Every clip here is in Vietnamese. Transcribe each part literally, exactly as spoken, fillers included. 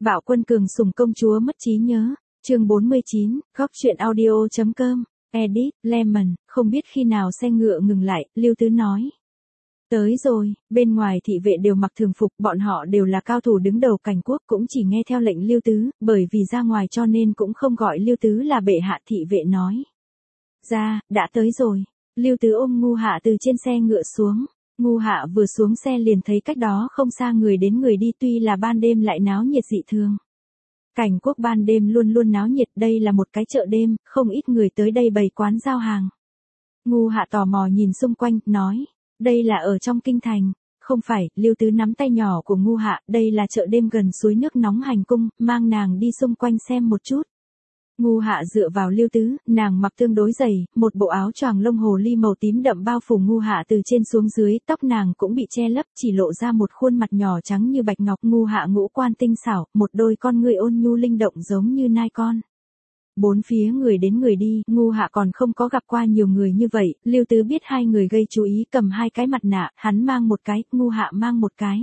Bạo Quân cường sủng công chúa mất trí nhớ, chương bốn mươi chín, góc truyện audio.com, edit, Lemon, không biết khi nào xe ngựa ngừng lại, Lưu Tứ nói. Tới rồi, bên ngoài thị vệ đều mặc thường phục, bọn họ đều là cao thủ đứng đầu cảnh quốc, cũng chỉ nghe theo lệnh Lưu Tứ, bởi vì ra ngoài cho nên cũng không gọi Lưu Tứ là bệ hạ. Thị vệ nói. Ra, đã tới rồi. Lưu Tứ ôm Ngu Hạ từ trên xe ngựa xuống. Ngu Hạ vừa xuống xe liền thấy cách đó không xa người đến người đi, tuy là ban đêm lại náo nhiệt dị thường. Cảnh quốc ban đêm luôn luôn náo nhiệt, đây là một cái chợ đêm, không ít người tới đây bày quán giao hàng. Ngu Hạ tò mò nhìn xung quanh, nói, đây là ở trong kinh thành. Không phải, Lưu Tứ nắm tay nhỏ của Ngu Hạ, đây là chợ đêm gần suối nước nóng hành cung, mang nàng đi xung quanh xem một chút. Ngu Hạ dựa vào Lưu Tứ, nàng mặc tương đối dày, một bộ áo choàng lông hồ ly màu tím đậm bao phủ Ngu Hạ từ trên xuống dưới, tóc nàng cũng bị che lấp, chỉ lộ ra một khuôn mặt nhỏ trắng như bạch ngọc. Ngu Hạ ngũ quan tinh xảo, một đôi con người ôn nhu linh động giống như nai con. Bốn phía người đến người đi, Ngu Hạ còn không có gặp qua nhiều người như vậy. Lưu Tứ biết hai người gây chú ý, cầm hai cái mặt nạ, hắn mang một cái, Ngu Hạ mang một cái.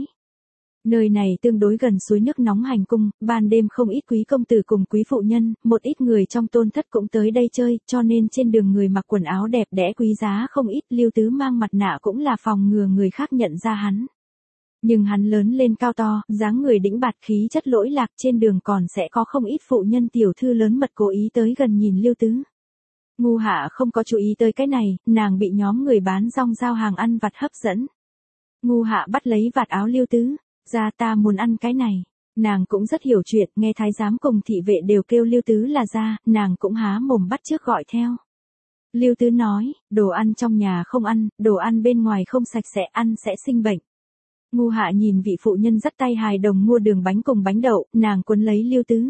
Nơi này tương đối gần suối nước nóng hành cung, ban đêm không ít quý công tử cùng quý phụ nhân, một ít người trong tôn thất cũng tới đây chơi, cho nên trên đường người mặc quần áo đẹp đẽ quý giá không ít. Lưu Tứ mang mặt nạ cũng là phòng ngừa người khác nhận ra hắn. Nhưng hắn lớn lên cao to, dáng người đĩnh bạt, khí chất lỗi lạc, trên đường còn sẽ có không ít phụ nhân tiểu thư lớn mật cố ý tới gần nhìn Lưu Tứ. Ngu Hạ không có chú ý tới cái này, nàng bị nhóm người bán rong giao hàng ăn vặt hấp dẫn. Ngu Hạ bắt lấy vạt áo Lưu Tứ. Ra, ta muốn ăn cái này. Nàng cũng rất hiểu chuyện, nghe thái giám cùng thị vệ đều kêu Lưu Tứ là ra, nàng cũng há mồm bắt chước gọi theo. Lưu Tứ nói, đồ ăn trong nhà không ăn, đồ ăn bên ngoài không sạch sẽ, ăn sẽ sinh bệnh. Ngu Hạ nhìn vị phụ nhân dắt tay hài đồng mua đường bánh cùng bánh đậu, nàng cuốn lấy Lưu Tứ.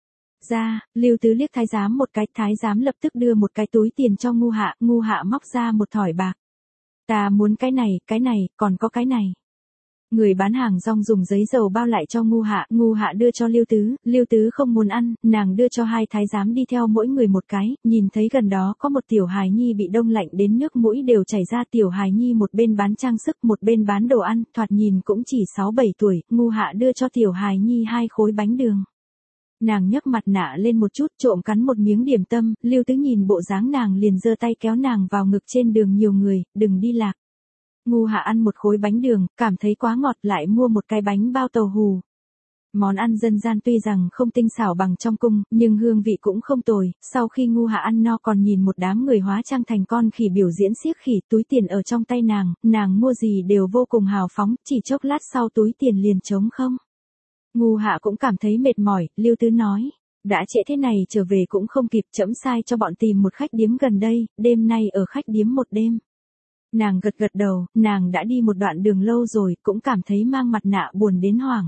Ra, Lưu Tứ liếc thái giám một cái, thái giám lập tức đưa một cái túi tiền cho Ngu Hạ, Ngu Hạ móc ra một thỏi bạc. Ta muốn cái này, cái này, còn có cái này. Người bán hàng rong dùng giấy dầu bao lại cho Ngu Hạ, Ngu Hạ đưa cho Lưu Tứ, Lưu Tứ không muốn ăn, nàng đưa cho hai thái giám đi theo mỗi người một cái, nhìn thấy gần đó có một tiểu hài nhi bị đông lạnh đến nước mũi đều chảy ra. Tiểu hài nhi một bên bán trang sức, một bên bán đồ ăn, thoạt nhìn cũng chỉ sáu bảy tuổi. Ngu Hạ đưa cho tiểu hài nhi hai khối bánh đường. Nàng nhấc mặt nạ lên một chút, trộm cắn một miếng điểm tâm. Lưu Tứ nhìn bộ dáng nàng liền giơ tay kéo nàng vào ngực. Trên đường nhiều người, đừng đi lạc. Ngu Hạ ăn một khối bánh đường, cảm thấy quá ngọt, lại mua một cái bánh bao tàu hù. Món ăn dân gian tuy rằng không tinh xảo bằng trong cung, nhưng hương vị cũng không tồi. Sau khi Ngu Hạ ăn no còn nhìn một đám người hóa trang thành con khỉ biểu diễn xiếc khỉ, túi tiền ở trong tay nàng, nàng mua gì đều vô cùng hào phóng, chỉ chốc lát sau túi tiền liền trống không. Ngu Hạ cũng cảm thấy mệt mỏi. Lưu Tứ nói, đã trễ thế này trở về cũng không kịp, trẫm sai cho bọn tìm một khách điếm gần đây, đêm nay ở khách điếm một đêm. Nàng gật gật đầu, nàng đã đi một đoạn đường lâu rồi, cũng cảm thấy mang mặt nạ buồn đến hoảng.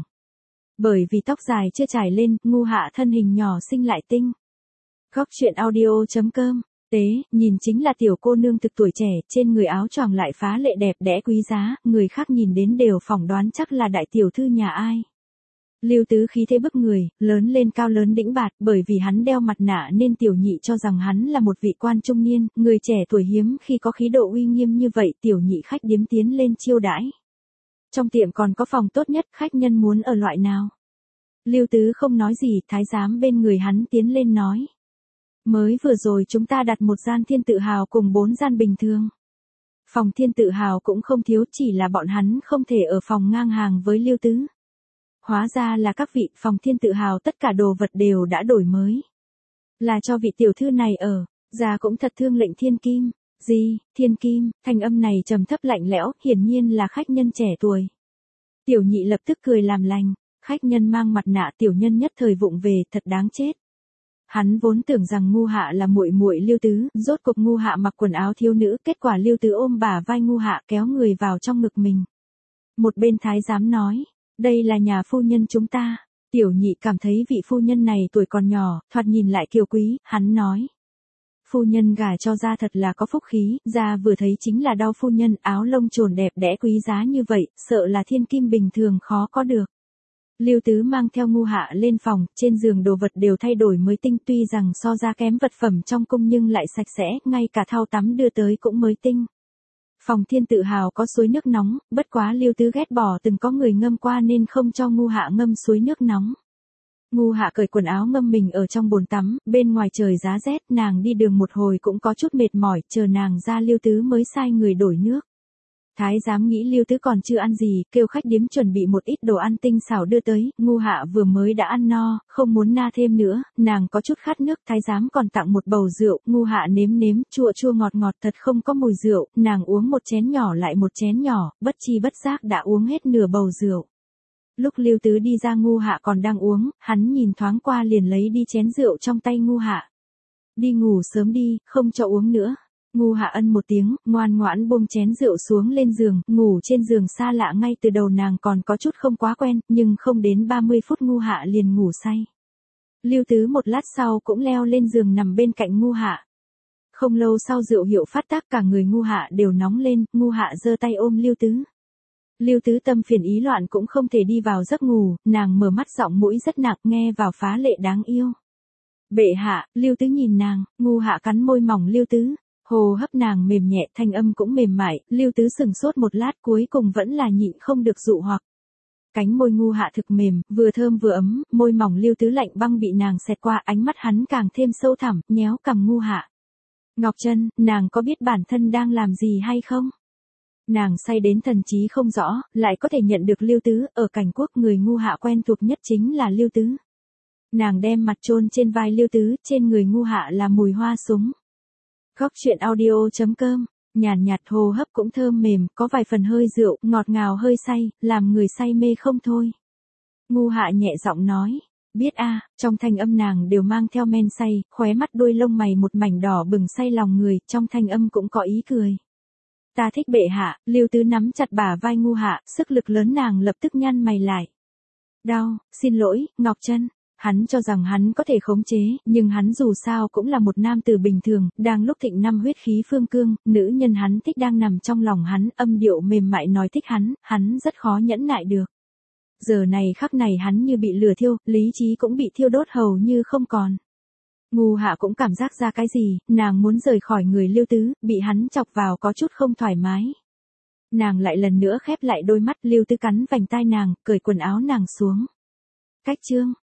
Bởi vì tóc dài chưa trải lên, Ngu Hạ thân hình nhỏ xinh lại tinh. Góc truyện audio.com, tế, nhìn chính là tiểu cô nương thực tuổi trẻ, trên người áo choàng lại phá lệ đẹp đẽ quý giá, người khác nhìn đến đều phỏng đoán chắc là đại tiểu thư nhà ai. Lưu Tứ khí thế bức người, lớn lên cao lớn đĩnh bạt, bởi vì hắn đeo mặt nạ nên tiểu nhị cho rằng hắn là một vị quan trung niên, người trẻ tuổi hiếm khi có khí độ uy nghiêm như vậy. Tiểu nhị khách điếm tiến lên chiêu đãi. Trong tiệm còn có phòng tốt nhất, khách nhân muốn ở loại nào? Lưu Tứ không nói gì, thái giám bên người hắn tiến lên nói. Mới vừa rồi chúng ta đặt một gian thiên tự hào cùng bốn gian bình thường. Phòng thiên tự hào cũng không thiếu, chỉ là bọn hắn không thể ở phòng ngang hàng với Lưu Tứ. Hóa ra là các vị, phòng thiên tự hào tất cả đồ vật đều đã đổi mới. Là cho vị tiểu thư này ở, già cũng thật thương lệnh thiên kim. Gì, thiên kim, thanh âm này trầm thấp lạnh lẽo, hiển nhiên là khách nhân trẻ tuổi. Tiểu nhị lập tức cười làm lành, khách nhân mang mặt nạ, tiểu nhân nhất thời vụng về, thật đáng chết. Hắn vốn tưởng rằng Ngu Hạ là muội muội Lưu Tứ, rốt cuộc Ngu Hạ mặc quần áo thiếu nữ, kết quả Lưu Tứ ôm bả vai Ngu Hạ kéo người vào trong ngực mình. Một bên thái giám nói. Đây là nhà phu nhân chúng ta. Tiểu nhị cảm thấy vị phu nhân này tuổi còn nhỏ, thoạt nhìn lại kiều quý, hắn nói. Phu nhân gả cho gia thật là có phúc khí, gia vừa thấy chính là đau phu nhân, áo lông trồn đẹp đẽ quý giá như vậy, sợ là thiên kim bình thường khó có được. Lưu Tứ mang theo Ngu Hạ lên phòng, trên giường đồ vật đều thay đổi mới tinh, tuy rằng so ra kém vật phẩm trong cung nhưng lại sạch sẽ, ngay cả thau tắm đưa tới cũng mới tinh. Phòng thiên tự hào có suối nước nóng, bất quá Lưu Tứ ghét bỏ từng có người ngâm qua nên không cho Ngu Hạ ngâm suối nước nóng. Ngu Hạ cởi quần áo ngâm mình ở trong bồn tắm, bên ngoài trời giá rét, nàng đi đường một hồi cũng có chút mệt mỏi, chờ nàng ra Lưu Tứ mới sai người đổi nước. Thái giám nghĩ Lưu Tứ còn chưa ăn gì, kêu khách điếm chuẩn bị một ít đồ ăn tinh xảo đưa tới, Ngu Hạ vừa mới đã ăn no, không muốn na thêm nữa, nàng có chút khát nước, thái giám còn tặng một bầu rượu, Ngu Hạ nếm nếm, chua chua ngọt ngọt thật không có mùi rượu, nàng uống một chén nhỏ lại một chén nhỏ, bất chi bất giác đã uống hết nửa bầu rượu. Lúc Lưu Tứ đi ra Ngu Hạ còn đang uống, hắn nhìn thoáng qua liền lấy đi chén rượu trong tay Ngu Hạ. Đi ngủ sớm đi, không cho uống nữa. Ngu Hạ ân một tiếng, ngoan ngoãn buông chén rượu xuống lên giường, ngủ trên giường xa lạ ngay từ đầu nàng còn có chút không quá quen, nhưng không đến ba mươi phút Ngu Hạ liền ngủ say. Lưu Tứ một lát sau cũng leo lên giường nằm bên cạnh Ngu Hạ. Không lâu sau rượu hiệu phát tác cả người Ngu Hạ đều nóng lên, Ngu Hạ giơ tay ôm Lưu Tứ. Lưu Tứ tâm phiền ý loạn cũng không thể đi vào giấc ngủ, nàng mở mắt giọng mũi rất nặng nghe vào phá lệ đáng yêu. Bệ hạ, Lưu Tứ nhìn nàng, Ngu Hạ cắn môi mỏng Lưu Tứ. Hồ hấp nàng mềm nhẹ, thanh âm cũng mềm mại, Lưu Tứ sừng sốt một lát cuối cùng vẫn là nhịn không được dụ hoặc. Cánh môi Ngu Hạ thực mềm, vừa thơm vừa ấm, môi mỏng Lưu Tứ lạnh băng bị nàng xẹt qua, ánh mắt hắn càng thêm sâu thẳm, nhéo cằm Ngu Hạ. Ngọc Trân, nàng có biết bản thân đang làm gì hay không? Nàng say đến thần trí không rõ, lại có thể nhận được Lưu Tứ, ở cảnh quốc người Ngu Hạ quen thuộc nhất chính là Lưu Tứ. Nàng đem mặt chôn trên vai Lưu Tứ, trên người Ngu Hạ là mùi hoa súng. Góc truyện audio chấm com, nhàn nhạt hồ hấp cũng thơm mềm, có vài phần hơi rượu, ngọt ngào hơi say, làm người say mê không thôi. Ngu Hạ nhẹ giọng nói, biết a, trong thanh âm nàng đều mang theo men say, khóe mắt đuôi lông mày một mảnh đỏ bừng say lòng người, trong thanh âm cũng có ý cười. Ta thích bệ hạ, Lưu Tứ nắm chặt bả vai Ngu Hạ, sức lực lớn nàng lập tức nhăn mày lại. Đau, xin lỗi, Ngọc Trân. Hắn cho rằng hắn có thể khống chế, nhưng hắn dù sao cũng là một nam tử bình thường, đang lúc thịnh năm huyết khí phương cương, nữ nhân hắn thích đang nằm trong lòng hắn, âm điệu mềm mại nói thích hắn, hắn rất khó nhẫn nại được. Giờ này khắc này hắn như bị lửa thiêu, lý trí cũng bị thiêu đốt hầu như không còn. Ngu Hạ cũng cảm giác ra cái gì, nàng muốn rời khỏi người Lưu Tứ, bị hắn chọc vào có chút không thoải mái. Nàng lại lần nữa khép lại đôi mắt, Lưu Tứ cắn vành tai nàng, cởi quần áo nàng xuống. Cách chương